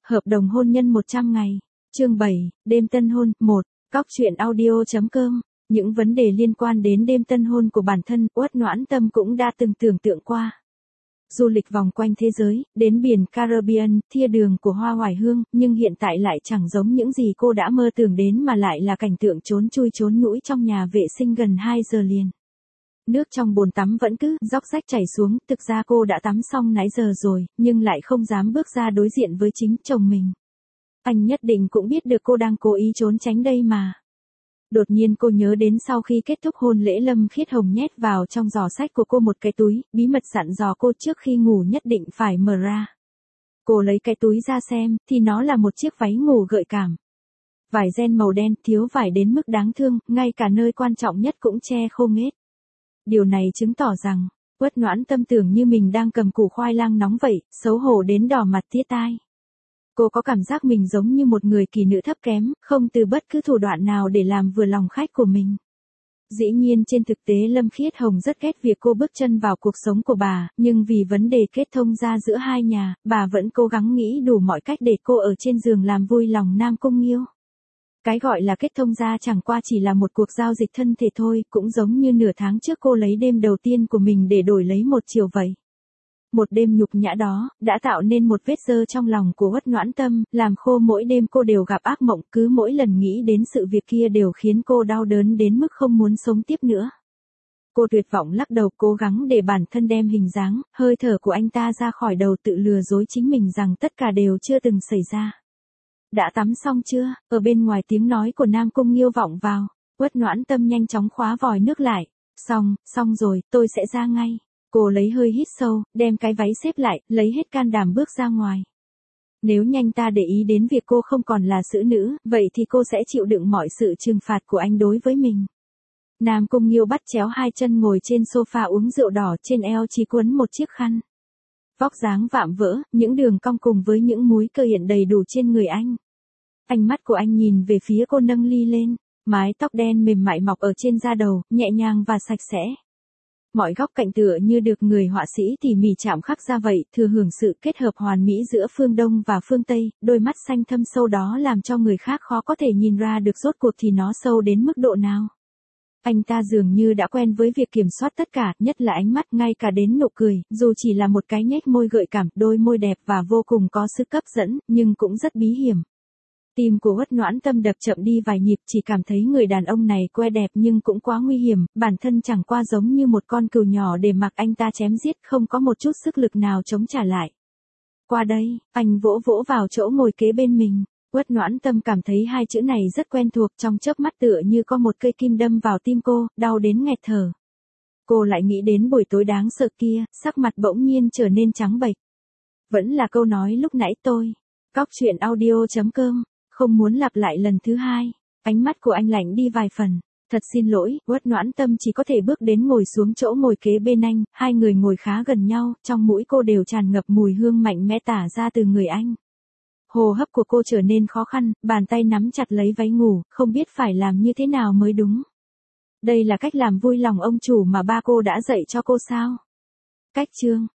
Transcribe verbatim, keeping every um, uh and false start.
Hợp đồng hôn nhân một trăm ngày. Chương bảy, đêm tân hôn, một. Cóc truyện audio.com. Những vấn đề liên quan đến đêm tân hôn của bản thân, Uất Noãn Tâm cũng đã từng tưởng tượng qua. Du lịch vòng quanh thế giới, đến biển Caribbean, thia đường của hoa oải hương, nhưng hiện tại lại chẳng giống những gì cô đã mơ tưởng đến mà lại là cảnh tượng trốn chui trốn nhũi trong nhà vệ sinh gần hai giờ liền. Nước trong bồn tắm vẫn cứ róc rách chảy xuống, thực ra cô đã tắm xong nãy giờ rồi, nhưng lại không dám bước ra đối diện với chính chồng mình. Anh nhất định cũng biết được cô đang cố ý trốn tránh đây mà. Đột nhiên cô nhớ đến sau khi kết thúc hôn lễ Lâm Khiết Hồng nhét vào trong giỏ sách của cô một cái túi, bí mật dặn dò cô trước khi ngủ nhất định phải mở ra. Cô lấy cái túi ra xem, thì nó là một chiếc váy ngủ gợi cảm. Vải ren màu đen, thiếu vải đến mức đáng thương, ngay cả nơi quan trọng nhất cũng che khô nghết. Điều này chứng tỏ rằng, Uất Noãn Tâm tưởng như mình đang cầm củ khoai lang nóng vậy, xấu hổ đến đỏ mặt tía tai. Cô có cảm giác mình giống như một người kỳ nữ thấp kém, không từ bất cứ thủ đoạn nào để làm vừa lòng khách của mình. Dĩ nhiên trên thực tế Lâm Khiết Hồng rất ghét việc cô bước chân vào cuộc sống của bà, nhưng vì vấn đề kết thông ra giữa hai nhà, bà vẫn cố gắng nghĩ đủ mọi cách để cô ở trên giường làm vui lòng Nam Cung Nghiêu. Cái gọi là kết thông ra chẳng qua chỉ là một cuộc giao dịch thân thể thôi, cũng giống như nửa tháng trước cô lấy đêm đầu tiên của mình để đổi lấy một chiều vậy. Một đêm nhục nhã đó, đã tạo nên một vết dơ trong lòng của Uất Noãn Tâm, làm khô mỗi đêm cô đều gặp ác mộng, cứ mỗi lần nghĩ đến sự việc kia đều khiến cô đau đớn đến mức không muốn sống tiếp nữa. Cô tuyệt vọng lắc đầu cố gắng để bản thân đem hình dáng, hơi thở của anh ta ra khỏi đầu tự lừa dối chính mình rằng tất cả đều chưa từng xảy ra. Đã tắm xong chưa? Ở bên ngoài tiếng nói của Nam Cung Nghiêu vọng vào, Uất Noãn Tâm nhanh chóng khóa vòi nước lại. Xong, xong rồi, tôi sẽ ra ngay. Cô lấy hơi hít sâu, đem cái váy xếp lại, lấy hết can đảm bước ra ngoài. Nếu nhanh ta để ý đến việc cô không còn là xử nữ, vậy thì cô sẽ chịu đựng mọi sự trừng phạt của anh đối với mình. Nam Cung Nghiêu bắt chéo hai chân ngồi trên sofa uống rượu đỏ, trên eo chỉ quấn một chiếc khăn. Vóc dáng vạm vỡ, những đường cong cùng với những múi cơ hiện đầy đủ trên người anh. Ánh mắt của anh nhìn về phía cô nâng ly lên, mái tóc đen mềm mại mọc ở trên da đầu, nhẹ nhàng và sạch sẽ. Mọi góc cạnh tựa như được người họa sĩ tỉ mỉ chạm khắc ra vậy, thừa hưởng sự kết hợp hoàn mỹ giữa phương Đông và phương Tây, đôi mắt xanh thâm sâu đó làm cho người khác khó có thể nhìn ra được rốt cuộc thì nó sâu đến mức độ nào. Anh ta dường như đã quen với việc kiểm soát tất cả, nhất là ánh mắt, ngay cả đến nụ cười, dù chỉ là một cái nhếch môi gợi cảm, đôi môi đẹp và vô cùng có sức hấp dẫn, nhưng cũng rất bí hiểm. Tim của Uất Noãn Tâm đập chậm đi vài nhịp, chỉ cảm thấy người đàn ông này que đẹp nhưng cũng quá nguy hiểm, bản thân chẳng qua giống như một con cừu nhỏ để mặc anh ta chém giết, không có một chút sức lực nào chống trả lại. Qua đây, anh vỗ vỗ vào chỗ ngồi kế bên mình. Uất Noãn Tâm cảm thấy hai chữ này rất quen thuộc, trong chớp mắt tựa như có một cây kim đâm vào tim cô, đau đến nghẹt thở. Cô lại nghĩ đến buổi tối đáng sợ kia, sắc mặt bỗng nhiên trở nên trắng bệch. Vẫn là câu nói lúc nãy tôi. Cóc truyện audio.com. Không muốn lặp lại lần thứ hai. Ánh mắt của anh lạnh đi vài phần. Thật xin lỗi, Uất Noãn Tâm chỉ có thể bước đến ngồi xuống chỗ ngồi kế bên anh, hai người ngồi khá gần nhau, trong mũi cô đều tràn ngập mùi hương mạnh mẽ tả ra từ người anh. Hô hấp của cô trở nên khó khăn, bàn tay nắm chặt lấy váy ngủ, không biết phải làm như thế nào mới đúng. Đây là cách làm vui lòng ông chủ mà ba cô đã dạy cho cô sao? Cách chương